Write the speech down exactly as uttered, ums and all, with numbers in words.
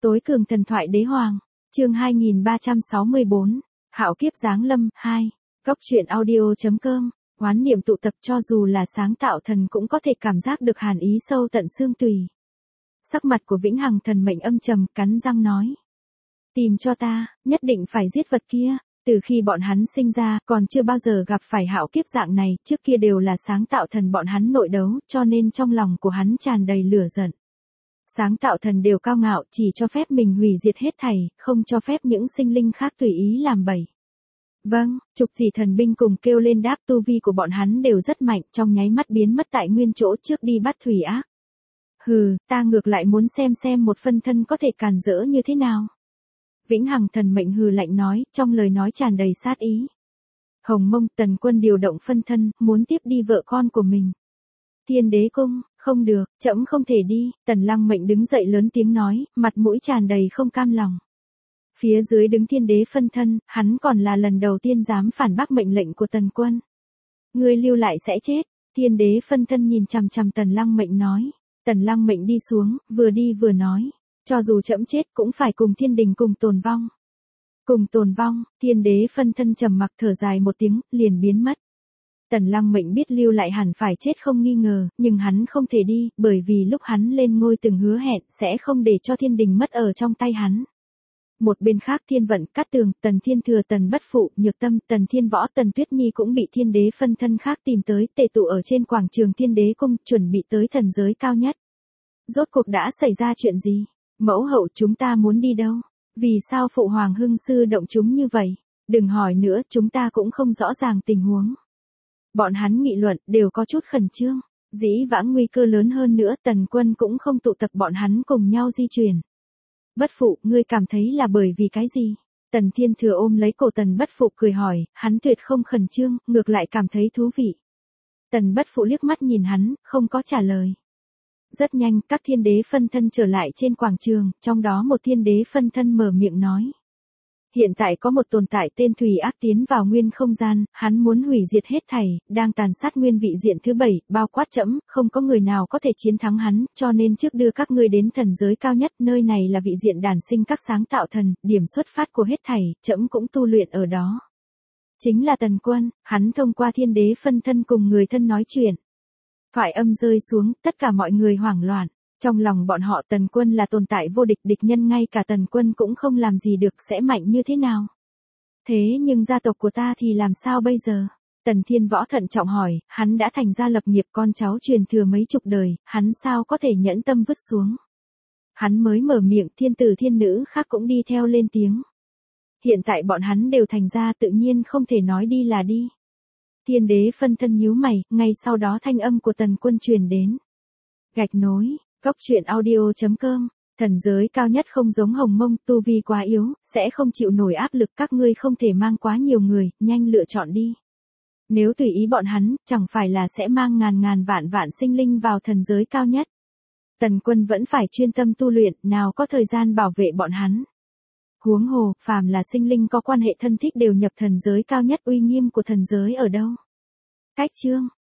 Tối cường thần thoại đế hoàng, chương hai nghìn ba trăm sáu mươi bốn, Hạo kiếp giáng lâm, hai, Góc truyện audio.com, oán niệm tụ tập cho dù là sáng tạo thần cũng có thể cảm giác được hàn ý sâu tận xương tùy. Sắc mặt của Vĩnh Hằng thần mệnh âm trầm, cắn răng nói. Tìm cho ta, nhất định phải giết vật kia. Từ khi bọn hắn sinh ra, còn chưa bao giờ gặp phải hạo kiếp dạng này, trước kia đều là sáng tạo thần bọn hắn nội đấu, cho nên trong lòng của hắn tràn đầy lửa giận. Sáng tạo thần đều cao ngạo, chỉ cho phép mình hủy diệt hết thảy, không cho phép những sinh linh khác tùy ý làm bậy. Vâng, trục tỷ thần binh cùng kêu lên đáp, tu vi của bọn hắn đều rất mạnh, trong nháy mắt biến mất tại nguyên chỗ trước đi bắt thủy ác. Hừ, ta ngược lại muốn xem xem một phân thân có thể càn rỡ như thế nào. Vĩnh Hằng thần mệnh hừ lạnh nói, trong lời nói tràn đầy sát ý. Hồng Mông Tần Quân điều động phân thân, muốn tiếp đi vợ con của mình. Thiên Đế Cung, không được, trẫm không thể đi. Tần Lăng Mệnh đứng dậy lớn tiếng nói, mặt mũi tràn đầy không cam lòng. Phía dưới đứng Thiên Đế phân thân, hắn còn là lần đầu tiên dám phản bác mệnh lệnh của Tần Quân. Ngươi lưu lại sẽ chết. Thiên Đế phân thân nhìn chằm chằm Tần Lăng Mệnh nói. Tần Lăng Mệnh đi xuống, vừa đi vừa nói. Cho dù trẫm chết cũng phải cùng thiên đình cùng tồn vong. Cùng tồn vong, Thiên Đế phân thân trầm mặc thở dài một tiếng, liền biến mất. Tần Lăng Mệnh biết lưu lại hẳn phải chết không nghi ngờ, nhưng hắn không thể đi, bởi vì lúc hắn lên ngôi từng hứa hẹn sẽ không để cho thiên đình mất ở trong tay hắn. Một bên khác Thiên Vận, Cát Tường, Tần Thiên Thừa, Tần Bất Phụ, Nhược Tâm, Tần Thiên Võ, Tần Tuyết Nhi cũng bị Thiên Đế phân thân khác tìm tới, tề tụ ở trên quảng trường Thiên Đế Cung, chuẩn bị tới thần giới cao nhất. Rốt cuộc đã xảy ra chuyện gì? Mẫu hậu, chúng ta muốn đi đâu? Vì sao Phụ Hoàng hưng sư động chúng như vậy? Đừng hỏi nữa, chúng ta cũng không rõ ràng tình huống. Bọn hắn nghị luận, đều có chút khẩn trương. Dĩ vãng nguy cơ lớn hơn nữa, Tần Quân cũng không tụ tập bọn hắn cùng nhau di chuyển. Bất Phụ, ngươi cảm thấy là bởi vì cái gì? Tần Thiên Thừa ôm lấy cổ Tần Bất Phụ cười hỏi, hắn tuyệt không khẩn trương, ngược lại cảm thấy thú vị. Tần Bất Phụ liếc mắt nhìn hắn, không có trả lời. Rất nhanh, các thiên đế phân thân trở lại trên quảng trường, trong đó một thiên đế phân thân mở miệng nói. Hiện tại có một tồn tại tên Thủy Ác tiến vào nguyên không gian, hắn muốn hủy diệt hết thảy, đang tàn sát nguyên vị diện thứ bảy, bao quát trẫm, không có người nào có thể chiến thắng hắn, cho nên trước đưa các ngươi đến thần giới cao nhất, nơi này là vị diện đản sinh các sáng tạo thần, điểm xuất phát của hết thảy, trẫm cũng tu luyện ở đó. Chính là Tần Quân, hắn thông qua thiên đế phân thân cùng người thân nói chuyện. Thoại âm rơi xuống, tất cả mọi người hoảng loạn. Trong lòng bọn họ Tần Quân là tồn tại vô địch, địch nhân ngay cả Tần Quân cũng không làm gì được, sẽ mạnh như thế nào? Thế nhưng gia tộc của ta thì làm sao bây giờ? Tần Thiên Võ thận trọng hỏi, hắn đã thành gia lập nghiệp, con cháu truyền thừa mấy chục đời, hắn sao có thể nhẫn tâm vứt xuống? Hắn mới mở miệng, thiên tử thiên nữ khác cũng đi theo lên tiếng. Hiện tại bọn hắn đều thành gia, tự nhiên không thể nói đi là đi. Thiên đế phân thân nhíu mày, ngay sau đó thanh âm của Tần Quân truyền đến. Gạch nối, Góc truyện audio.com, thần giới cao nhất không giống Hồng Mông, tu vi quá yếu, sẽ không chịu nổi áp lực, các ngươi không thể mang quá nhiều người, nhanh lựa chọn đi. Nếu tùy ý bọn hắn, chẳng phải là sẽ mang ngàn ngàn vạn vạn sinh linh vào thần giới cao nhất. Tần Quân vẫn phải chuyên tâm tu luyện, nào có thời gian bảo vệ bọn hắn. Huống hồ, phàm là sinh linh có quan hệ thân thích đều nhập thần giới cao nhất, uy nghiêm của thần giới ở đâu? Cách chương,